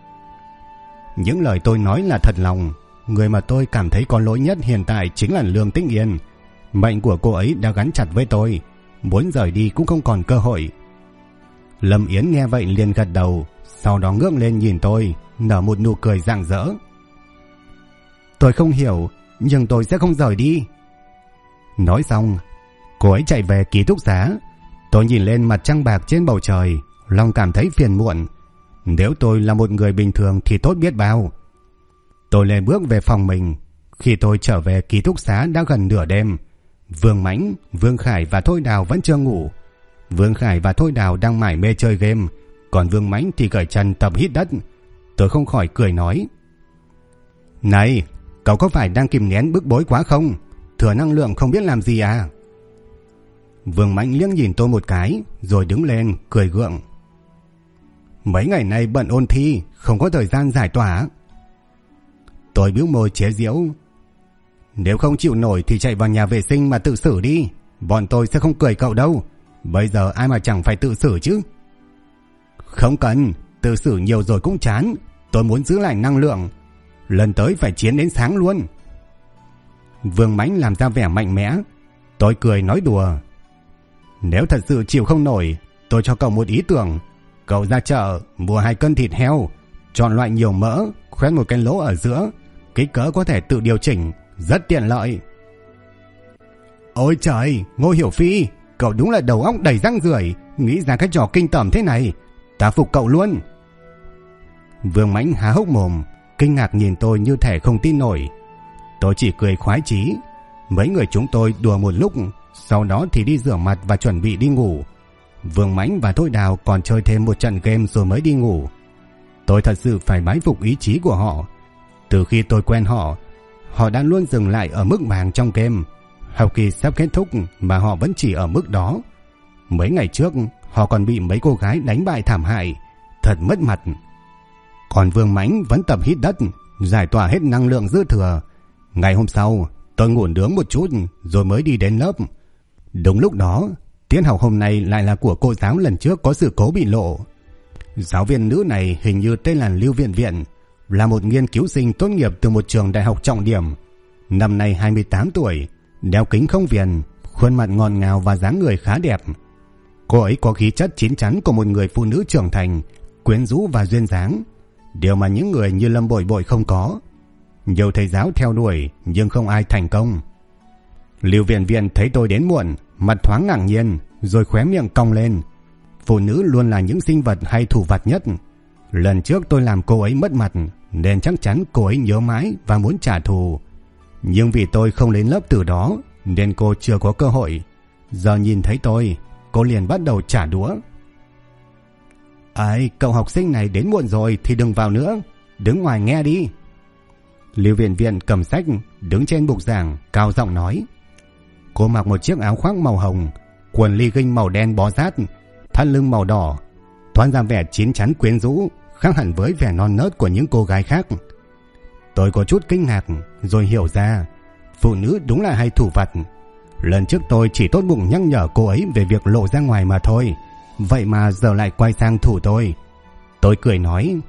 Những lời tôi nói là thật lòng. Người mà tôi cảm thấy có lỗi nhất hiện tại chính là Lương Tĩnh Yên. Mệnh của cô ấy đã gắn chặt với tôi, muốn rời đi cũng không còn cơ hội. Lâm Yến nghe vậy liền gật đầu, sau đó ngước lên nhìn tôi, nở một nụ cười rạng rỡ. "Tôi không hiểu, nhưng tôi sẽ không rời đi." Nói xong, cô ấy chạy về ký túc xá. Tôi nhìn lên mặt trăng bạc trên bầu trời, lòng cảm thấy phiền muộn. Nếu tôi là một người bình thường thì tốt biết bao. Tôi lên bước về phòng mình. Khi tôi trở về ký túc xá đã gần nửa đêm. Vương Mãnh, Vương Khải và Thôi Đào vẫn chưa ngủ. Vương Khải và Thôi Đào đang mải mê chơi game, còn Vương Mãnh thì cởi chân tập hít đất. Tôi không khỏi cười nói: "Này, cậu có phải đang kìm nén bức bối quá không? Thừa năng lượng không biết làm gì à?" Vương Mãnh liếc nhìn tôi một cái, rồi đứng lên cười gượng: "Mấy ngày nay bận ôn thi, không có thời gian giải tỏa." Tôi bĩu môi chế giễu: "Nếu không chịu nổi thì chạy vào nhà vệ sinh mà tự xử đi. Bọn tôi sẽ không cười cậu đâu. Bây giờ ai mà chẳng phải tự xử chứ." "Không cần, tự xử nhiều rồi cũng chán. Tôi muốn giữ lại năng lượng. Lần tới phải chiến đến sáng luôn." Vương Mãnh làm ra vẻ mạnh mẽ. Tôi cười nói đùa: "Nếu thật sự chịu không nổi, tôi cho cậu một ý tưởng. Cậu ra chợ mua 2 cân thịt heo, chọn loại nhiều mỡ, khoét một cái lỗ ở giữa, kích cỡ có thể tự điều chỉnh, rất tiện lợi." "Ôi trời, Ngô Hiểu Phi, cậu đúng là đầu óc đầy răng rưởi, nghĩ ra cái trò kinh tởm thế này. Ta phục cậu luôn." Vương Mãnh há hốc mồm, kinh ngạc nhìn tôi như thể không tin nổi. Tôi chỉ cười khoái chí. Mấy người chúng tôi đùa một lúc, sau đó thì đi rửa mặt và chuẩn bị đi ngủ. Vương Mãnh và Thôi Đào còn chơi thêm một trận game rồi mới đi ngủ. Tôi thật sự phải bái phục ý chí của họ. Từ khi tôi quen họ, họ đã luôn dừng lại ở mức vàng trong game. Học kỳ sắp kết thúc mà họ vẫn chỉ ở mức đó. Mấy ngày trước họ còn bị mấy cô gái đánh bại thảm hại, thật mất mặt. Còn Vương Mãnh vẫn tập hít đất, giải tỏa hết năng lượng dư thừa. Ngày hôm sau tôi ngủ nướng một chút rồi mới đi đến lớp. Đúng lúc đó, tiết học hôm nay lại là của cô giáo lần trước có sự cố bị lộ. Giáo viên nữ này hình như tên là Lưu Viện Viện, là một nghiên cứu sinh tốt nghiệp từ một trường đại học trọng điểm. Năm nay 28 tuổi, đeo kính không viền, khuôn mặt ngọt ngào và dáng người khá đẹp. Cô ấy có khí chất chín chắn của một người phụ nữ trưởng thành, quyến rũ và duyên dáng, điều mà những người như Lâm Bội Bội không có. Nhiều thầy giáo theo đuổi nhưng không ai thành công. Lưu Viện Viện thấy tôi đến muộn, mặt thoáng ngạc nhiên, rồi khóe miệng cong lên. Phụ nữ luôn là những sinh vật hay thủ vặt nhất. Lần trước tôi làm cô ấy mất mặt, nên chắc chắn cô ấy nhớ mãi và muốn trả thù. Nhưng vì tôi không đến lớp từ đó, nên cô chưa có cơ hội. Giờ nhìn thấy tôi, cô liền bắt đầu trả đũa. Ấy, cậu học sinh này đến muộn rồi thì đừng vào nữa, đứng ngoài nghe đi. Lưu Viện Viện cầm sách đứng trên bục giảng, cao giọng nói. Cô mặc một chiếc áo khoác màu hồng, quần legging màu đen bó sát, thắt lưng màu đỏ, thoáng ra vẻ chín chắn quyến rũ, khác hẳn với vẻ non nớt của những cô gái khác. Tôi có chút kinh ngạc rồi hiểu ra, phụ nữ đúng là hay thủ vật. Lần trước tôi chỉ tốt bụng nhắc nhở cô ấy về việc lộ ra ngoài mà thôi, vậy mà giờ lại quay sang thủ tôi. Tôi cười nói.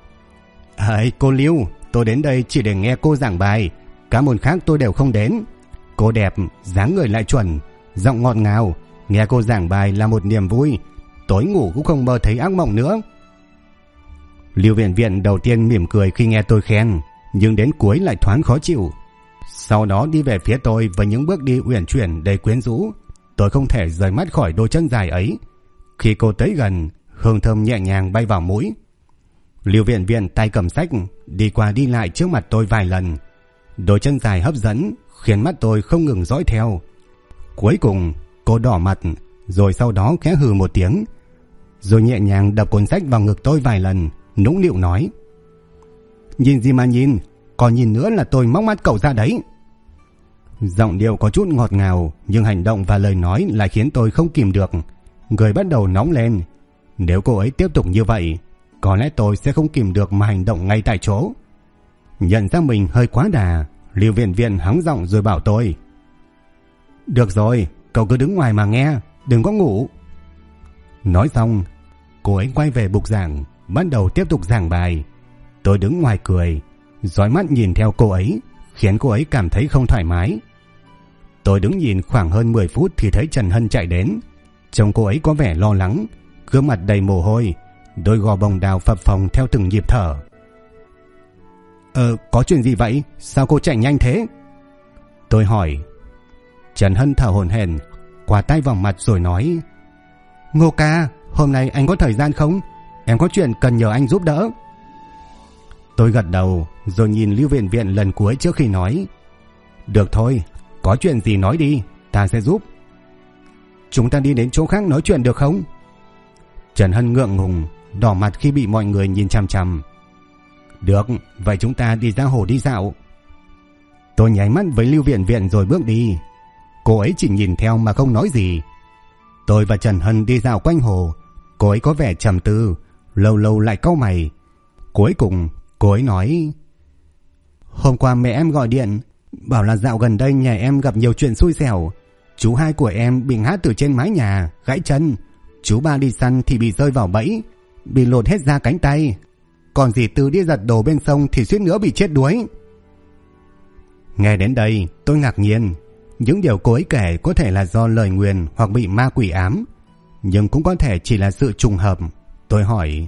Ấy, cô Lưu, tôi đến đây chỉ để nghe cô giảng bài, các môn khác tôi đều không đến. Cô đẹp, dáng người lại chuẩn, giọng ngọt ngào, nghe cô giảng bài là một niềm vui, tối ngủ cũng không mơ thấy ác mộng nữa. Lưu Viện Viện đầu tiên mỉm cười khi nghe tôi khen, nhưng đến cuối lại thoáng khó chịu. Sau đó đi về phía tôi với những bước đi uyển chuyển đầy quyến rũ. Tôi không thể rời mắt khỏi đôi chân dài ấy. Khi cô tới gần, hương thơm nhẹ nhàng bay vào mũi. Lưu Viện Viện tay cầm sách, đi qua đi lại trước mặt tôi vài lần. Đôi chân dài hấp dẫn khiến mắt tôi không ngừng dõi theo. Cuối cùng cô đỏ mặt, rồi sau đó khẽ hừ một tiếng, rồi nhẹ nhàng đập cuốn sách vào ngực tôi vài lần, nũng nịu nói. Nhìn gì mà nhìn, còn nhìn nữa là tôi móc mắt cậu ra đấy. Giọng điệu có chút ngọt ngào, nhưng hành động và lời nói lại khiến tôi không kìm được. Người bắt đầu nóng lên. Nếu cô ấy tiếp tục như vậy, có lẽ tôi sẽ không kìm được mà hành động ngay tại chỗ. Nhận ra mình hơi quá đà, Lưu Viện Viện hắng giọng rồi bảo tôi. Được rồi, cậu cứ đứng ngoài mà nghe, đừng có ngủ. Nói xong, cô ấy quay về bục giảng, bắt đầu tiếp tục giảng bài. Tôi đứng ngoài cười, dõi mắt nhìn theo cô ấy, khiến cô ấy cảm thấy không thoải mái. Tôi đứng nhìn khoảng hơn 10 phút thì thấy Trần Hân chạy đến. Trông cô ấy có vẻ lo lắng, gương mặt đầy mồ hôi, đôi gò bồng đào phập phồng theo từng nhịp thở. Có chuyện gì vậy? Sao cô chạy nhanh thế? Tôi hỏi. Trần Hân thở hổn hển, quà tay vào mặt rồi nói. Ngô ca, hôm nay anh có thời gian không? Em có chuyện cần nhờ anh giúp đỡ. Tôi gật đầu rồi nhìn Lưu Viện Viện lần cuối trước khi nói. Được thôi, có chuyện gì nói đi, ta sẽ giúp. Chúng ta đi đến chỗ khác nói chuyện được không? Trần Hân ngượng ngùng, đỏ mặt khi bị mọi người nhìn chằm chằm. Được, vậy chúng ta đi ra hồ đi dạo. Tôi nháy mắt với Lưu Viện Viện rồi bước đi. Cô ấy chỉ nhìn theo mà không nói gì. Tôi và Trần Hân đi dạo quanh hồ. Cô ấy có vẻ trầm tư, lâu lâu lại cau mày. Cuối cùng cô ấy nói. Hôm qua mẹ em gọi điện, bảo là dạo gần đây nhà em gặp nhiều chuyện xui xẻo. Chú hai của em bị ngã từ trên mái nhà, gãy chân. Chú ba đi săn thì bị rơi vào bẫy, bị lột hết da cánh tay. Còn dì Tư đi giật đồ bên sông thì suýt nữa bị chết đuối. Nghe đến đây tôi ngạc nhiên. Những điều cô ấy kể có thể là do lời nguyền hoặc bị ma quỷ ám, nhưng cũng có thể chỉ là sự trùng hợp. Tôi hỏi.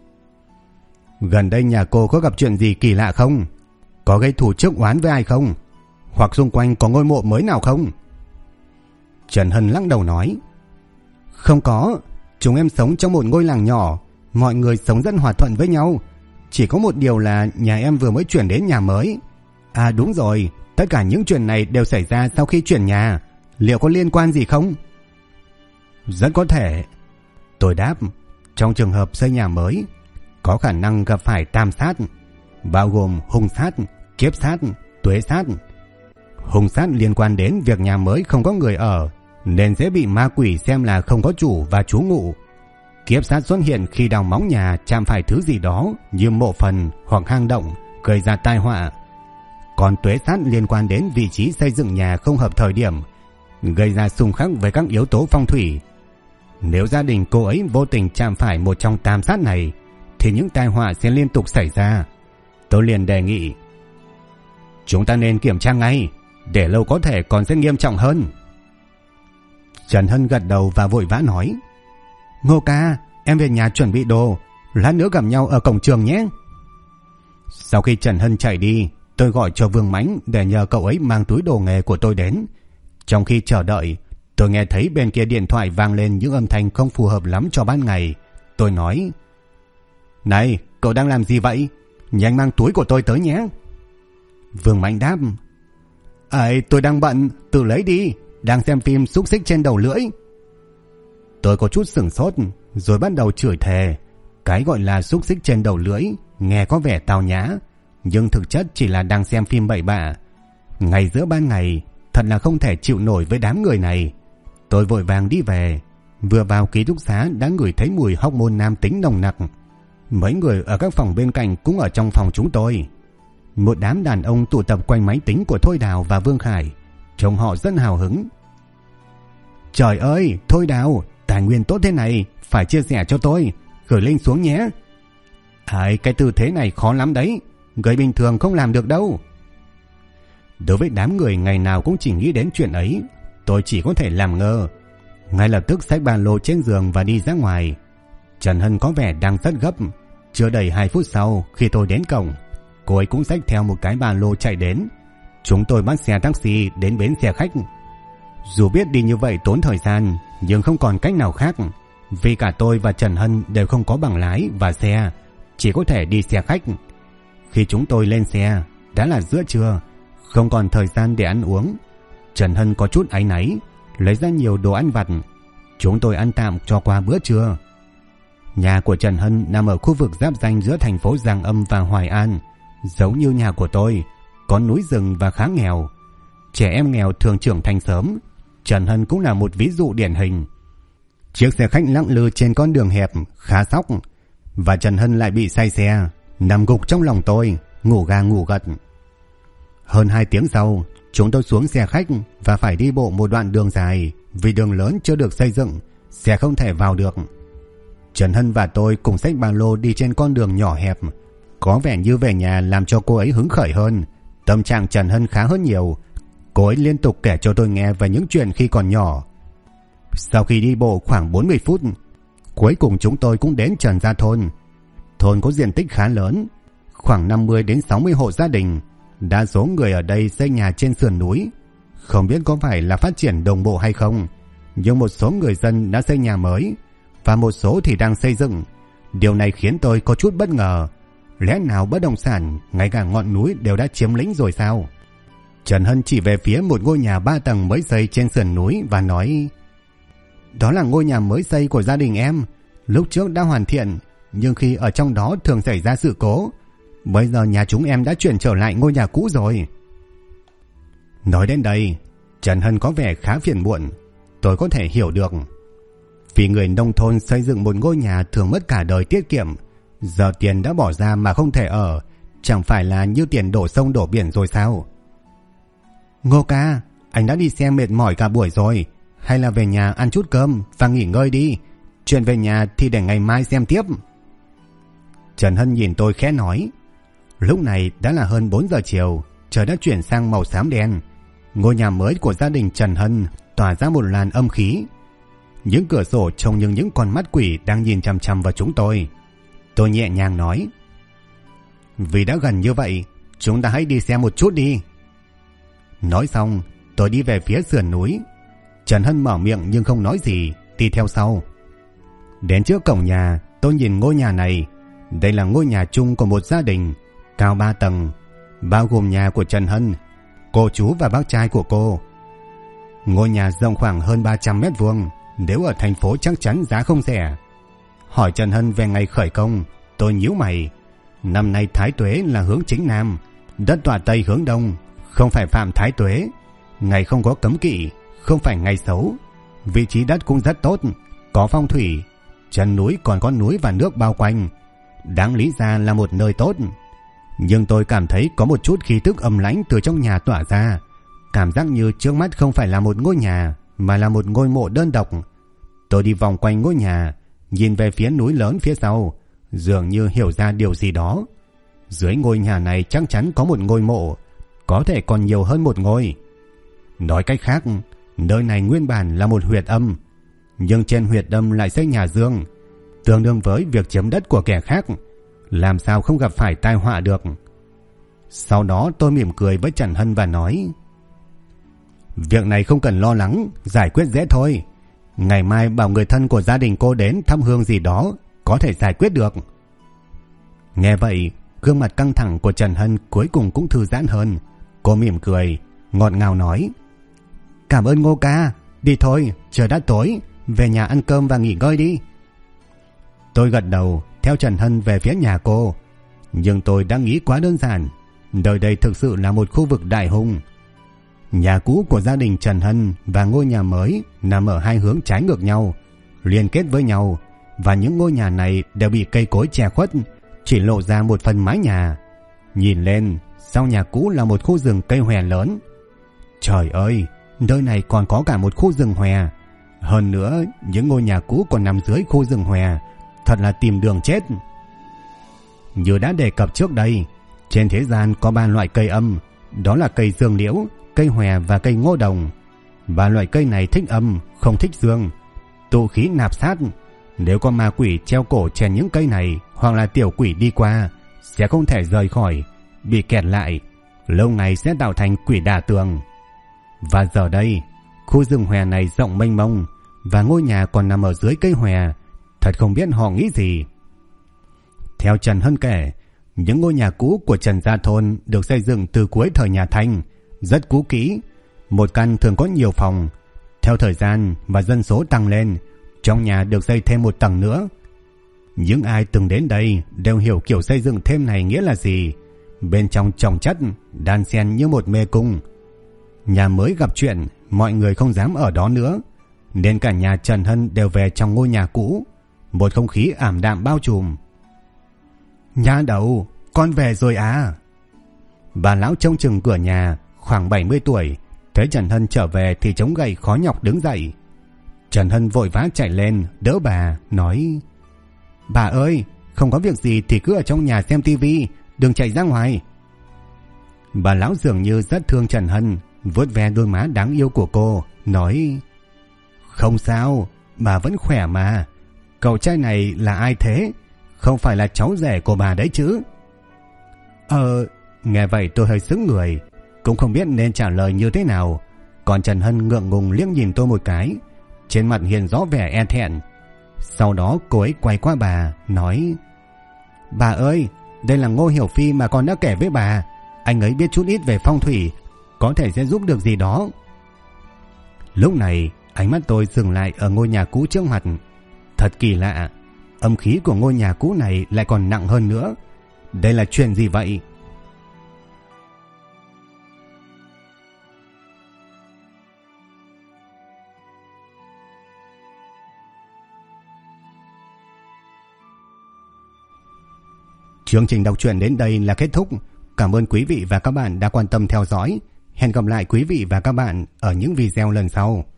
Gần đây nhà cô có gặp chuyện gì kỳ lạ không? Có gây thù trước oán với ai không? Hoặc xung quanh có ngôi mộ mới nào không? Trần Hân lắc đầu nói. Không có, chúng em sống trong một ngôi làng nhỏ, mọi người sống rất hòa thuận với nhau. Chỉ có một điều là nhà em vừa mới chuyển đến nhà mới. À đúng rồi, tất cả những chuyện này đều xảy ra sau khi chuyển nhà. Liệu có liên quan gì không? Rất có thể. Tôi đáp. Trong trường hợp xây nhà mới, có khả năng gặp phải tam sát, bao gồm hung sát, kiếp sát, tuế sát. Hung sát liên quan đến việc nhà mới không có người ở, nên dễ bị ma quỷ xem là không có chủ và trú ngụ. Kiếp sát xuất hiện khi đào móng nhà chạm phải thứ gì đó như mộ phần hoặc hang động, gây ra tai họa. Còn tuế sát liên quan đến vị trí xây dựng nhà không hợp thời điểm, gây ra xung khắc với các yếu tố phong thủy. Nếu gia đình cô ấy vô tình chạm phải một trong tam sát này, thì những tai họa sẽ liên tục xảy ra. Tôi liền đề nghị. Chúng ta nên kiểm tra ngay, để lâu có thể còn sẽ nghiêm trọng hơn. Trần Hân gật đầu và vội vã nói. Ngô ca, em về nhà chuẩn bị đồ, lát nữa gặp nhau ở cổng trường nhé. Sau khi Trần Hân chạy đi, tôi gọi cho Vương Mãnh để nhờ cậu ấy mang túi đồ nghề của tôi đến. Trong khi chờ đợi, tôi nghe thấy bên kia điện thoại vang lên những âm thanh không phù hợp lắm cho ban ngày. Tôi nói. Này, cậu đang làm gì vậy? Nhanh mang túi của tôi tới nhé. Vương Mãnh đáp. Tôi đang bận, tự lấy đi, đang xem phim xúc xích trên đầu lưỡi. Tôi có chút sửng sốt, rồi bắt đầu chửi thề. Cái gọi là xúc xích trên đầu lưỡi nghe có vẻ tào nhã, nhưng thực chất chỉ là đang xem phim bậy bạ. Ngày giữa ban ngày, thật là không thể chịu nổi với đám người này. Tôi vội vàng đi về. Vừa vào ký túc xá đã ngửi thấy mùi hormone nam tính nồng nặc. Mấy người ở các phòng bên cạnh cũng ở trong phòng chúng tôi. Một đám đàn ông tụ tập quanh máy tính của Thôi Đào và Vương Khải, trông họ rất hào hứng. Trời ơi, Thôi Đào, tài nguyên tốt thế này, phải chia sẻ cho tôi, gửi link xuống nhé. Cái tư thế này khó lắm đấy, người bình thường không làm được đâu. Đối với đám người ngày nào cũng chỉ nghĩ đến chuyện ấy, tôi chỉ có thể làm ngơ. Ngay lập tức xách ba lô trên giường và đi ra ngoài. Trần Hân có vẻ đang rất gấp. Chưa đầy 2 phút sau, khi tôi đến cổng, cô ấy cũng xách theo một cái ba lô chạy đến. Chúng tôi bắt xe taxi đến bến xe khách. Dù biết đi như vậy tốn thời gian, nhưng không còn cách nào khác, vì cả tôi và Trần Hân đều không có bằng lái và xe, chỉ có thể đi xe khách. Khi chúng tôi lên xe, đã là giữa trưa, không còn thời gian để ăn uống. Trần Hân có chút áy náy, lấy ra nhiều đồ ăn vặt. Chúng tôi ăn tạm cho qua bữa trưa. Nhà của Trần Hân nằm ở khu vực giáp ranh giữa thành phố Giang Âm và Hoài An. Giống như nhà của tôi, có núi rừng và khá nghèo. Trẻ em nghèo thường trưởng thành sớm. Trần Hân cũng là một ví dụ điển hình. Chiếc xe khách lặng lư trên con đường hẹp, khá sóc, và Trần Hân lại bị say xe, nằm gục trong lòng tôi, ngủ gà ngủ gật. Hơn 2 tiếng sau, chúng tôi xuống xe khách và phải đi bộ một đoạn đường dài, vì đường lớn chưa được xây dựng, xe không thể vào được. Trần Hân và tôi cùng xách ba lô đi trên con đường nhỏ hẹp, có vẻ như về nhà làm cho cô ấy hứng khởi hơn. Tâm trạng Trần Hân khá hơn nhiều. Cô ấy liên tục kể cho tôi nghe về những chuyện khi còn nhỏ. Sau khi đi bộ khoảng 40 phút, cuối cùng chúng tôi cũng đến Trần Gia Thôn. Thôn có diện tích khá lớn, khoảng 50 đến 60 hộ gia đình. Đa số người ở đây xây nhà trên sườn núi. Không biết có phải là phát triển đồng bộ hay không, nhưng một số người dân đã xây nhà mới và một số thì đang xây dựng. Điều này khiến tôi có chút bất ngờ. Lẽ nào bất động sản ngay cả ngọn núi đều đã chiếm lĩnh rồi sao? Trần Hân chỉ về phía một ngôi nhà 3 tầng mới xây trên sườn núi và nói: Đó là ngôi nhà mới xây của gia đình em. Lúc trước đã hoàn thiện, nhưng khi ở trong đó thường xảy ra sự cố. Bây giờ nhà chúng em đã chuyển trở lại ngôi nhà cũ rồi. Nói đến đây, Trần Hân có vẻ khá phiền muộn. Tôi có thể hiểu được. Vì người nông thôn xây dựng một ngôi nhà thường mất cả đời tiết kiệm. Giờ tiền đã bỏ ra mà không thể ở, chẳng phải là như tiền đổ sông đổ biển rồi sao? Ngô ca, anh đã đi xe mệt mỏi cả buổi rồi, hay là về nhà ăn chút cơm và nghỉ ngơi đi. Chuyện về nhà thì để ngày mai xem tiếp. Trần Hân nhìn tôi khẽ nói. Lúc này đã là hơn 4 giờ chiều, trời đã chuyển sang màu xám đen. Ngôi nhà mới của gia đình Trần Hân tỏa ra một làn âm khí. Những cửa sổ trông như những con mắt quỷ đang nhìn chằm chằm vào chúng tôi. Tôi nhẹ nhàng nói: Vì đã gần như vậy, chúng ta hãy đi xem một chút đi. Nói xong, tôi đi về phía sườn núi. Trần Hân mở miệng nhưng không nói gì, đi theo sau. Đến trước cổng nhà, tôi nhìn ngôi nhà này. Đây là ngôi nhà chung của một gia đình, cao 3 tầng, bao gồm nhà của Trần Hân, cô chú và bác trai của cô. Ngôi nhà rộng khoảng hơn 300 mét vuông, nếu ở thành phố chắc chắn giá không rẻ. Hỏi Trần Hân về ngày khởi công, tôi nhíu mày. Năm nay Thái Tuế là hướng chính nam, đất tọa Tây hướng đông, không phải phạm Thái Tuế. Ngày không có cấm kỵ, không phải ngày xấu. Vị trí đất cũng rất tốt, có phong thủy, chân núi còn có núi và nước bao quanh. Đáng lý ra là một nơi tốt. Nhưng tôi cảm thấy có một chút khí tức âm lãnh từ trong nhà tỏa ra. Cảm giác như trước mắt không phải là một ngôi nhà, mà là một ngôi mộ đơn độc. Tôi đi vòng quanh ngôi nhà, nhìn về phía núi lớn phía sau, dường như hiểu ra điều gì đó. Dưới ngôi nhà này chắc chắn có một ngôi mộ, có thể còn nhiều hơn một ngôi. Nói cách khác, nơi này nguyên bản là một huyệt âm, nhưng trên huyệt âm lại xây nhà dương, tương đương với việc chiếm đất của kẻ khác, làm sao không gặp phải tai họa được. Sau đó tôi mỉm cười với Trần Hân và nói: Việc này không cần lo lắng, giải quyết dễ thôi. Ngày mai bảo người thân của gia đình cô đến thăm hương gì đó, có thể giải quyết được. Nghe vậy, gương mặt căng thẳng của Trần Hân cuối cùng cũng thư giãn hơn. Cô mỉm cười, ngọt ngào nói: Cảm ơn Ngô ca, đi thôi, trời đã tối, về nhà ăn cơm và nghỉ ngơi đi. Tôi gật đầu, theo Trần Hân về phía nhà cô. Nhưng tôi đã nghĩ quá đơn giản. Nơi đây thực sự là một khu vực đại hung. Nhà cũ của gia đình Trần Hân và ngôi nhà mới nằm ở hai hướng trái ngược nhau, liên kết với nhau, và những ngôi nhà này đều bị cây cối che khuất, chỉ lộ ra một phần mái nhà. Nhìn lên, sau nhà cũ là một khu rừng cây hòe lớn. Trời ơi, nơi này còn có cả một khu rừng hòe. Hơn nữa, những ngôi nhà cũ còn nằm dưới khu rừng hòe, thật là tìm đường chết. Như đã đề cập trước đây, trên thế gian có 3 loại cây âm, đó là cây dương liễu, cây hòe và cây ngô đồng. 3 loại cây này thích âm, không thích dương, tụ khí nạp sát. Nếu có ma quỷ treo cổ trên những cây này, hoặc là tiểu quỷ đi qua, sẽ không thể rời khỏi, bị kẹt lại, lâu ngày sẽ tạo thành quỷ đả tường. Và giờ đây, khu rừng hòe này rộng mênh mông, và ngôi nhà còn nằm ở dưới cây hòe, thật không biết họ nghĩ gì. Theo Trần Hân kể, những ngôi nhà cũ của Trần Gia Thôn được xây dựng từ cuối thời nhà Thanh, rất cũ kỹ. Một căn thường có nhiều phòng. Theo thời gian và dân số tăng lên, trong nhà được xây thêm một tầng nữa. Những ai từng đến đây đều hiểu kiểu xây dựng thêm này nghĩa là gì. Bên trong chồng chất, đan xen như một mê cung. Nhà mới gặp chuyện, mọi người không dám ở đó nữa, nên cả nhà Trần Hân đều về trong ngôi nhà cũ. Một không khí ảm đạm bao trùm. Nhà đầu, con về rồi à? Bà lão trông chừng cửa nhà, khoảng 70 tuổi, thấy Trần Hân trở về thì chống gậy khó nhọc đứng dậy. Trần Hân vội vã chạy lên đỡ bà, nói: Bà ơi, không có việc gì thì cứ ở trong nhà xem tivi, đừng chạy ra ngoài. Bà lão dường như rất thương Trần Hân, vuốt ve đôi má đáng yêu của cô, nói: Không sao, bà vẫn khỏe mà. Cậu trai này là ai thế? Không phải là cháu rể của bà đấy chứ? Nghe vậy tôi hơi sững người, cũng không biết nên trả lời như thế nào. Còn Trần Hân ngượng ngùng liếc nhìn tôi một cái, trên mặt hiện rõ vẻ e thẹn. Sau đó cô ấy quay qua bà, nói: Bà ơi, đây là Ngô Hiểu Phi mà con đã kể với bà. Anh ấy biết chút ít về phong thủy, có thể sẽ giúp được gì đó. Lúc này ánh mắt tôi dừng lại ở ngôi nhà cũ trước mặt. Thật kỳ lạ, âm khí của ngôi nhà cũ này lại còn nặng hơn nữa. Đây là chuyện gì vậy? Chương trình đọc truyện đến đây là kết thúc. Cảm ơn quý vị và các bạn đã quan tâm theo dõi. Hẹn gặp lại quý vị và các bạn ở những video lần sau.